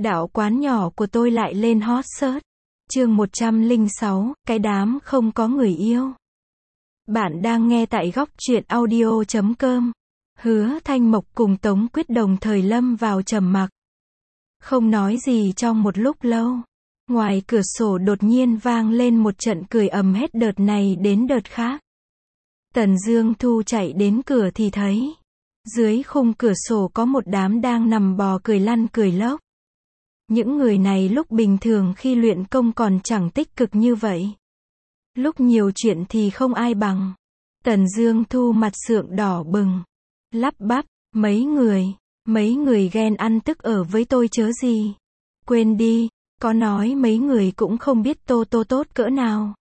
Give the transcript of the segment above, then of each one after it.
Đạo quán nhỏ của tôi lại lên hot search. Chương 106, cái đám không có người yêu. Bạn đang nghe tại góc truyện audio.com. Hứa Thanh Mộc cùng Tống Quyết đồng thời lâm vào trầm mặc. Không nói gì trong một lúc lâu. Ngoài cửa sổ đột nhiên vang lên một trận cười ầm hết đợt này đến đợt khác. Tần Dương Thu chạy đến cửa thì thấy dưới khung cửa sổ có một đám đang nằm bò cười lăn cười lóc. Những người này lúc bình thường khi luyện công còn chẳng tích cực như vậy. Lúc nhiều chuyện thì không ai bằng. Tần Dương Thu mặt sượng đỏ bừng. Lắp bắp, mấy người ghen ăn tức ở với tôi chớ gì. Quên đi, có nói mấy người cũng không biết Tô Tô tốt cỡ nào.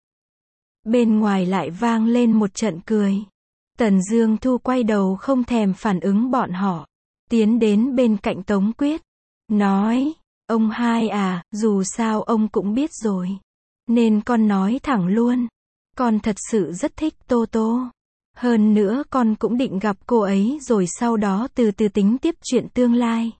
Bên ngoài lại vang lên một trận cười. Tần Dương Thu quay đầu không thèm phản ứng bọn họ. Tiến đến bên cạnh Tống Quyết. Nói, ông hai à, dù sao ông cũng biết rồi. Nên con nói thẳng luôn. Con thật sự rất thích Tô Tô. Hơn nữa con cũng định gặp cô ấy rồi sau đó từ từ tính tiếp chuyện tương lai.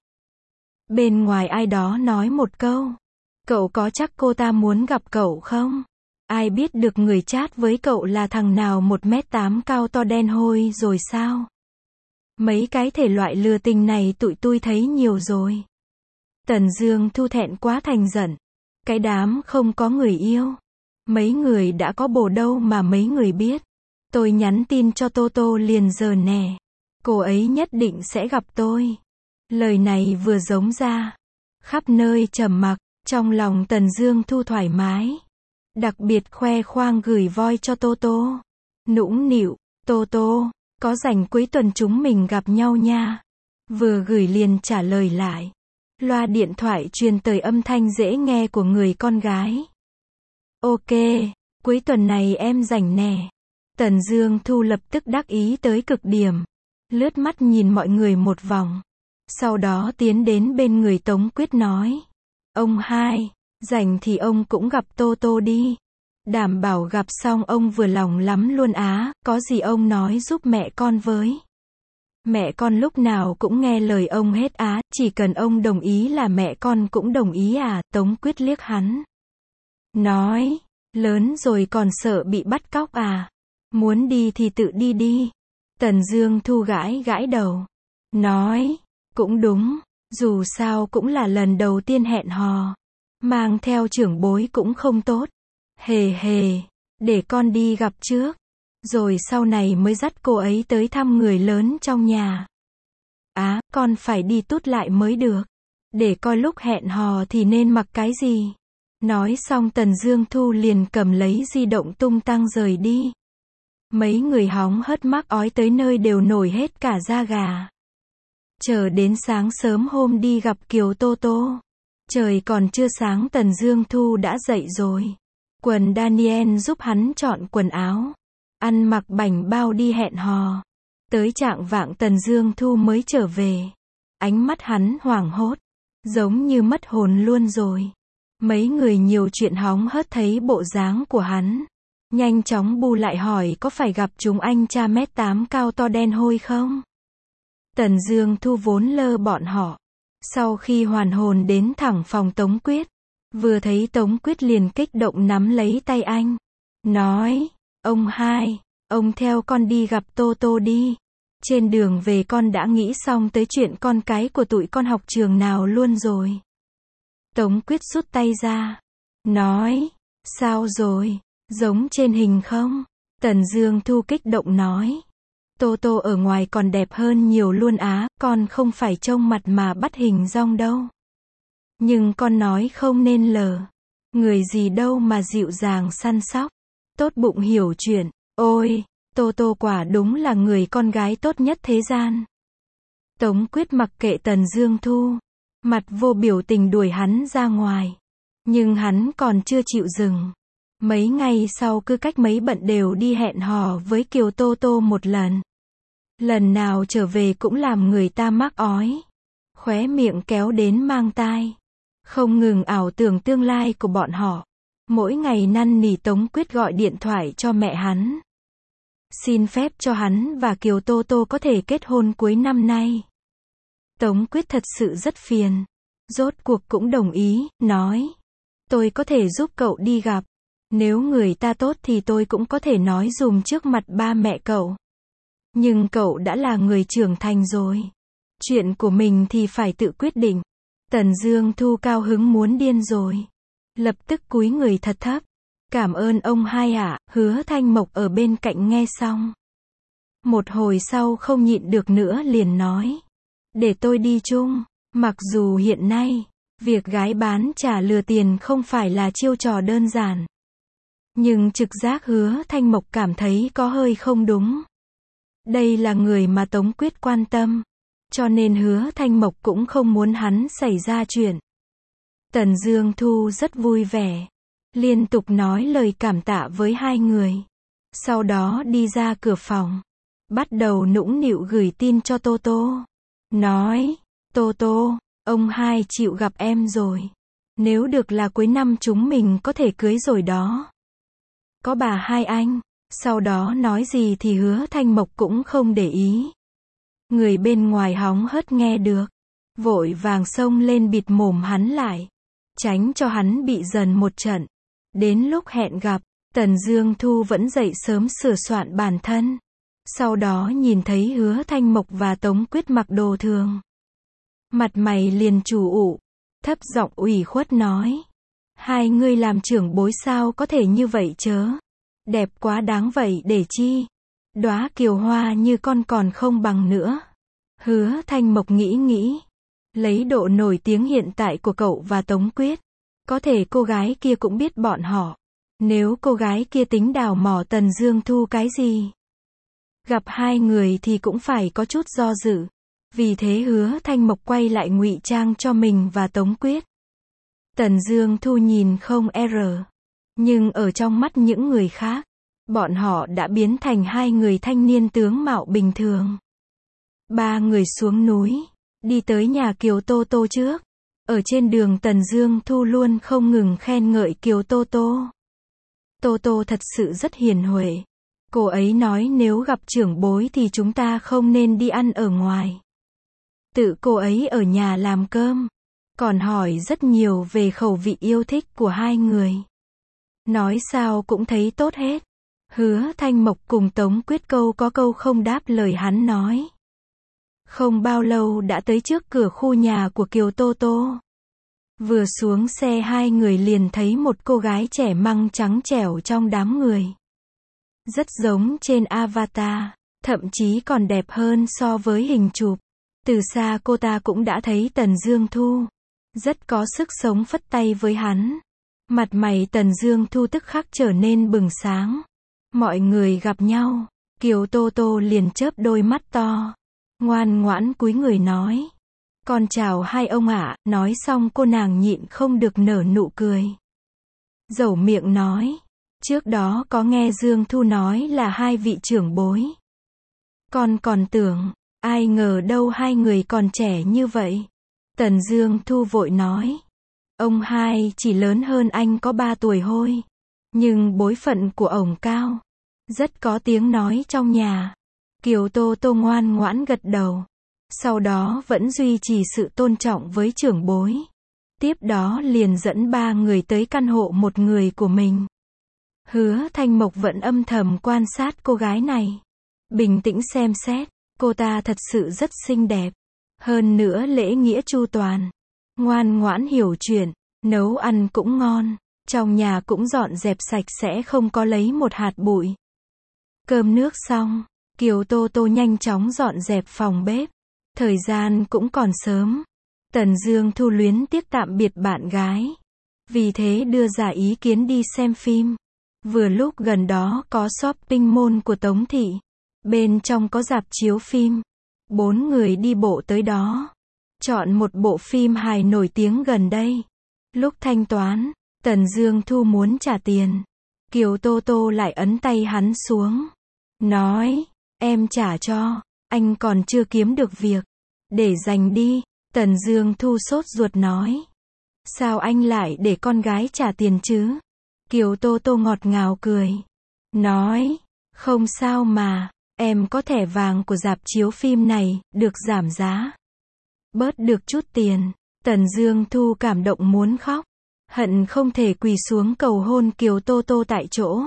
Bên ngoài ai đó nói một câu. Cậu có chắc cô ta muốn gặp cậu không? Ai biết được người chat với cậu là thằng nào 1m8 cao to đen hôi rồi sao? Mấy cái thể loại lừa tình này tụi tôi thấy nhiều rồi. Tần Dương Thu thẹn quá thành giận. Cái đám không có người yêu. Mấy người đã có bồ đâu mà mấy người biết. Tôi nhắn tin cho Tô Tô liền giờ nè. Cô ấy nhất định sẽ gặp tôi. Lời này vừa giống ra. Khắp nơi trầm mặc, trong lòng Tần Dương Thu thoải mái. Đặc biệt khoe khoang gửi voi cho Tô Tô. Nũng nịu, Tô Tô, có rảnh cuối tuần chúng mình gặp nhau nha. Vừa gửi liền trả lời lại. Loa điện thoại truyền tới âm thanh dễ nghe của người con gái. Ok, cuối tuần này em rảnh nè. Tần Dương Thu lập tức đắc ý tới cực điểm. Lướt mắt nhìn mọi người một vòng. Sau đó tiến đến bên người Tống Quyết nói. Ông hai, rảnh thì ông cũng gặp Tô Tô đi. Đảm bảo gặp xong ông vừa lòng lắm luôn á, có gì ông nói giúp mẹ con với. Mẹ con lúc nào cũng nghe lời ông hết á, chỉ cần ông đồng ý là mẹ con cũng đồng ý à, Tống Quyết liếc hắn. Nói, lớn rồi còn sợ bị bắt cóc à, muốn đi thì tự đi đi. Tần Dương Thu gãi gãi đầu. Nói, cũng đúng, dù sao cũng là lần đầu tiên hẹn hò. Mang theo trưởng bối cũng không tốt. Hề hề, để con đi gặp trước. Rồi sau này mới dắt cô ấy tới thăm người lớn trong nhà. Á, con phải đi tút lại mới được. Để coi lúc hẹn hò thì nên mặc cái gì. Nói xong Tần Dương Thu liền cầm lấy di động tung tăng rời đi. Mấy người hóng hớt mắc ói tới nơi đều nổi hết cả da gà. Chờ đến sáng sớm hôm đi gặp Kiều Tô Tô. Trời còn chưa sáng Tần Dương Thu đã dậy rồi. Quần Daniel giúp hắn chọn quần áo. Ăn mặc bảnh bao đi hẹn hò. Tới trạng vạng Tần Dương Thu mới trở về. Ánh mắt hắn hoảng hốt. Giống như mất hồn luôn rồi. Mấy người nhiều chuyện hóng hớt thấy bộ dáng của hắn. Nhanh chóng bu lại hỏi có phải gặp chúng anh cha 1m8 cao to đen hôi không? Tần Dương Thu vốn lơ bọn họ. Sau khi hoàn hồn đến thẳng phòng Tống Quyết. Vừa thấy Tống Quyết liền kích động nắm lấy tay anh. Nói, ông hai, ông theo con đi gặp Tô Tô đi. Trên đường về con đã nghĩ xong tới chuyện con cái của tụi con học trường nào luôn rồi. Tống Quyết rút tay ra. Nói, sao rồi, giống trên hình không? Tần Dương Thu kích động nói. Tô Tô ở ngoài còn đẹp hơn nhiều luôn á, con không phải trông mặt mà bắt hình dong đâu. Nhưng con nói không nên lờ. Người gì đâu mà dịu dàng săn sóc. Tốt bụng hiểu chuyện. Ôi, Tô Tô quả đúng là người con gái tốt nhất thế gian. Tống Quyết mặc kệ Tần Dương Thu. Mặt vô biểu tình đuổi hắn ra ngoài. Nhưng hắn còn chưa chịu dừng. Mấy ngày sau cứ cách mấy bận đều đi hẹn hò với Kiều Tô Tô một lần. Lần nào trở về cũng làm người ta mắc ói. Khóe miệng kéo đến mang tai. Không ngừng ảo tưởng tương lai của bọn họ. Mỗi ngày năn nỉ Tống Quyết gọi điện thoại cho mẹ hắn. Xin phép cho hắn và Kiều Tô Tô có thể kết hôn cuối năm nay. Tống Quyết thật sự rất phiền. Rốt cuộc cũng đồng ý, nói. Tôi có thể giúp cậu đi gặp. Nếu người ta tốt thì tôi cũng có thể nói dùm trước mặt ba mẹ cậu. Nhưng cậu đã là người trưởng thành rồi. Chuyện của mình thì phải tự quyết định. Tần Dương Thu cao hứng muốn điên rồi. Lập tức cúi người thật thấp. Cảm ơn ông hai ạ. Hứa Thanh Mộc ở bên cạnh nghe xong. Một hồi sau không nhịn được nữa liền nói. Để tôi đi chung. Mặc dù hiện nay, việc gái bán trả lừa tiền không phải là chiêu trò đơn giản. Nhưng trực giác Hứa Thanh Mộc cảm thấy có hơi không đúng. Đây là người mà Tống Quyết quan tâm. Cho nên Hứa Thanh Mộc cũng không muốn hắn xảy ra chuyện. Tần Dương Thu rất vui vẻ. Liên tục nói lời cảm tạ với hai người. Sau đó đi ra cửa phòng. Bắt đầu nũng nịu gửi tin cho Tô Tô. Nói, Tô Tô, ông hai chịu gặp em rồi. Nếu được là cuối năm chúng mình có thể cưới rồi đó. Có bà hai anh. Sau đó nói gì thì Hứa Thanh Mộc cũng không để ý. Người bên ngoài hóng hớt nghe được. Vội vàng xông lên bịt mồm hắn lại. Tránh cho hắn bị dần một trận. Đến lúc hẹn gặp, Tần Dương Thu vẫn dậy sớm sửa soạn bản thân. Sau đó nhìn thấy Hứa Thanh Mộc và Tống Quyết mặc đồ thường. Mặt mày liền chủ ụ. Thấp giọng ủy khuất nói. Hai ngươi làm trưởng bối sao có thể như vậy chớ. Đẹp quá đáng vậy để chi. Đóa kiều hoa như con còn không bằng nữa. Hứa Thanh Mộc nghĩ. Lấy độ nổi tiếng hiện tại của cậu và Tống Quyết. Có thể cô gái kia cũng biết bọn họ. Nếu cô gái kia tính đào mỏ Tần Dương Thu cái gì. Gặp hai người thì cũng phải có chút do dự. Vì thế Hứa Thanh Mộc quay lại ngụy trang cho mình và Tống Quyết. Tần Dương Thu nhìn không nhưng ở trong mắt những người khác, bọn họ đã biến thành hai người thanh niên tướng mạo bình thường. Ba người xuống núi, đi tới nhà Kiều Tô Tô trước. Ở trên đường Tần Dương Thu luôn không ngừng khen ngợi Kiều Tô Tô. Tô Tô thật sự rất hiền huệ. Cô ấy nói nếu gặp trưởng bối thì chúng ta không nên đi ăn ở ngoài. Tự cô ấy ở nhà làm cơm. Còn hỏi rất nhiều về khẩu vị yêu thích của hai người. Nói sao cũng thấy tốt hết. Hứa Thanh Mộc cùng Tống Quyết câu có câu không đáp lời hắn nói. Không bao lâu đã tới trước cửa khu nhà của Kiều Tô Tô. Vừa xuống xe hai người liền thấy một cô gái trẻ măng trắng trẻo trong đám người. Rất giống trên avatar, thậm chí còn đẹp hơn so với hình chụp. Từ xa cô ta cũng đã thấy Tần Dương Thu. Rất có sức sống phất tay với hắn. Mặt mày Tần Dương Thu tức khắc trở nên bừng sáng. Mọi người gặp nhau, Kiều Tô Tô liền chớp đôi mắt to. Ngoan ngoãn cúi người nói. Con chào hai ông ạ, nói xong cô nàng nhịn không được nở nụ cười. Dẩu miệng nói. Trước đó có nghe Dương Thu nói là hai vị trưởng bối. Con còn tưởng, ai ngờ đâu hai người còn trẻ như vậy. Tần Dương Thu vội nói. Ông hai chỉ lớn hơn anh có 3 tuổi thôi. Nhưng bối phận của ổng cao. Rất có tiếng nói trong nhà. Kiều Tô Tô ngoan ngoãn gật đầu. Sau đó vẫn duy trì sự tôn trọng với trưởng bối. Tiếp đó liền dẫn ba người tới căn hộ một người của mình. Hứa Thanh Mộc vẫn âm thầm quan sát cô gái này. Bình tĩnh xem xét, cô ta thật sự rất xinh đẹp. Hơn nữa lễ nghĩa chu toàn. Ngoan ngoãn hiểu chuyện, nấu ăn cũng ngon. Trong nhà cũng dọn dẹp sạch sẽ không có lấy một hạt bụi. Cơm nước xong, Kiều Tô Tô nhanh chóng dọn dẹp phòng bếp. Thời gian cũng còn sớm. Tần Dương Thu luyến tiếc tạm biệt bạn gái. Vì thế đưa ra ý kiến đi xem phim. Vừa lúc gần đó có shopping mall của Tống Thị. Bên trong có rạp chiếu phim. 4 người đi bộ tới đó. Chọn một bộ phim hài nổi tiếng gần đây. Lúc thanh toán, Tần Dương Thu muốn trả tiền. Kiều Tô Tô lại ấn tay hắn xuống. Nói, em trả cho, anh còn chưa kiếm được việc. Để dành đi. Tần Dương Thu sốt ruột nói. Sao anh lại để con gái trả tiền chứ? Kiều Tô Tô ngọt ngào cười. Nói, không sao mà, em có thẻ vàng của rạp chiếu phim này, được giảm giá. Bớt được chút tiền. Tần Dương Thu cảm động muốn khóc, hận không thể quỳ xuống cầu hôn Kiều Tô Tô tại chỗ.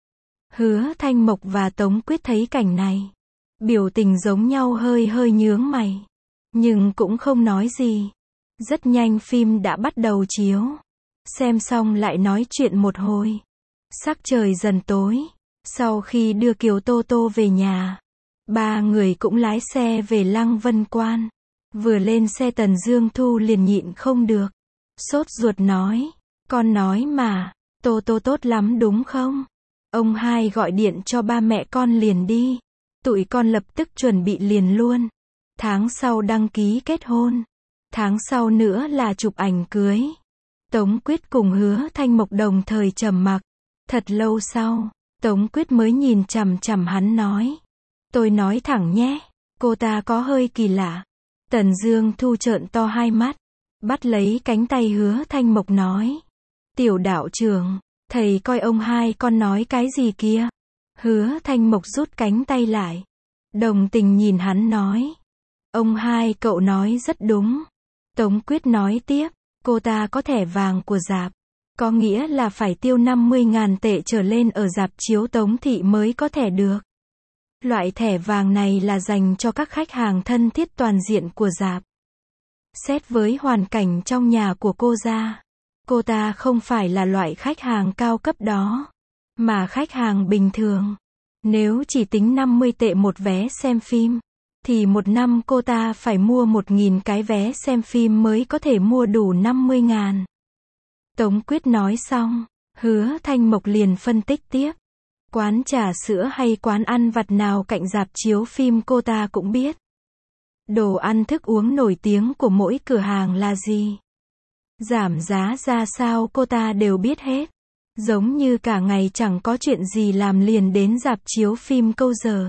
Hứa Thanh Mộc và Tống Quyết thấy cảnh này, biểu tình giống nhau, hơi hơi nhướng mày, nhưng cũng không nói gì. Rất nhanh phim đã bắt đầu chiếu. Xem xong lại nói chuyện một hồi. Sắc trời dần tối. Sau khi đưa Kiều Tô Tô về nhà, ba người cũng lái xe về Lăng Vân Quan. Vừa lên xe Tần Dương Thu liền nhịn không được, sốt ruột nói, con nói mà, Tô Tô tốt lắm đúng không? Ông hai gọi điện cho ba mẹ con liền đi. Tụi con lập tức chuẩn bị liền luôn. Tháng sau đăng ký kết hôn. Tháng sau nữa là chụp ảnh cưới. Tống Quyết cùng Hứa Thanh Mộc đồng thời trầm mặc. Thật lâu sau, Tống Quyết mới nhìn chằm chằm hắn nói. Tôi nói thẳng nhé, cô ta có hơi kỳ lạ. Tần Dương Thu trợn to hai mắt, bắt lấy cánh tay Hứa Thanh Mộc nói. Tiểu đạo trưởng, thầy coi ông hai con nói cái gì kia? Hứa Thanh Mộc rút cánh tay lại, đồng tình nhìn hắn nói. Ông hai cậu nói rất đúng. Tống Quyết nói tiếp, cô ta có thẻ vàng của rạp, có nghĩa là phải tiêu 50.000 tệ trở lên ở rạp chiếu Tống thị mới có thẻ được. Loại thẻ vàng này là dành cho các khách hàng thân thiết toàn diện của rạp. Xét với hoàn cảnh trong nhà của cô ta không phải là loại khách hàng cao cấp đó, mà khách hàng bình thường. Nếu chỉ tính 50 tệ một vé xem phim, thì một năm cô ta phải mua 1.000 cái vé xem phim mới có thể mua đủ 50.000. Tống Quyết nói xong, Hứa Thanh Mộc liền phân tích tiếp. Quán trà sữa hay quán ăn vặt nào cạnh rạp chiếu phim cô ta cũng biết. Đồ ăn thức uống nổi tiếng của mỗi cửa hàng là gì, giảm giá ra sao cô ta đều biết hết. Giống như cả ngày chẳng có chuyện gì làm liền đến rạp chiếu phim câu giờ.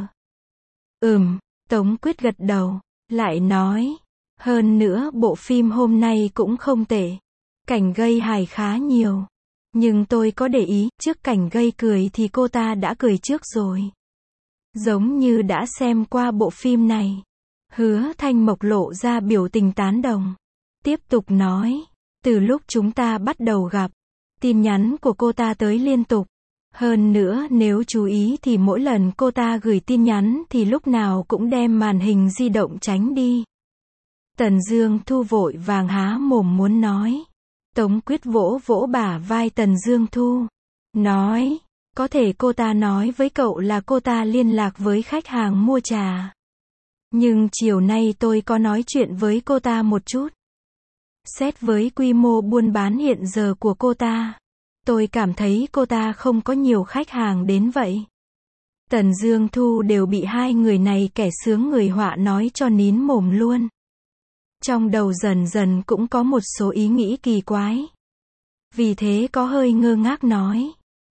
Tống Quyết gật đầu, lại nói. Hơn nữa bộ phim hôm nay cũng không tệ. Cảnh gây hài khá nhiều. Nhưng tôi có để ý, trước cảnh gây cười thì cô ta đã cười trước rồi. Giống như đã xem qua bộ phim này. Hứa Thanh Mộc lộ ra biểu tình tán đồng. Tiếp tục nói. Từ lúc chúng ta bắt đầu gặp, tin nhắn của cô ta tới liên tục. Hơn nữa nếu chú ý thì mỗi lần cô ta gửi tin nhắn thì lúc nào cũng đem màn hình di động tránh đi. Tần Dương Thu vội vàng há mồm muốn nói. Tống Quyết vỗ vỗ bả vai Tần Dương Thu, nói, có thể cô ta nói với cậu là cô ta liên lạc với khách hàng mua trà. Nhưng chiều nay tôi có nói chuyện với cô ta một chút. Xét với quy mô buôn bán hiện giờ của cô ta, tôi cảm thấy cô ta không có nhiều khách hàng đến vậy. Tần Dương Thu đều bị hai người này kẻ sướng người họa nói cho nín mồm luôn. Trong đầu dần dần cũng có một số ý nghĩ kỳ quái. Vì thế có hơi ngơ ngác nói.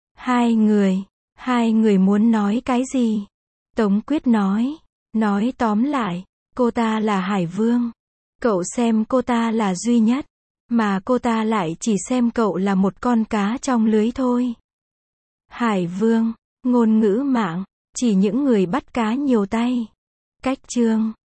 Hai người muốn nói cái gì? Tống Quyết nói tóm lại, cô ta là Hải Vương. Cậu xem cô ta là duy nhất, mà cô ta lại chỉ xem cậu là một con cá trong lưới thôi. Hải Vương, ngôn ngữ mạng, chỉ những người bắt cá nhiều tay. Cách chương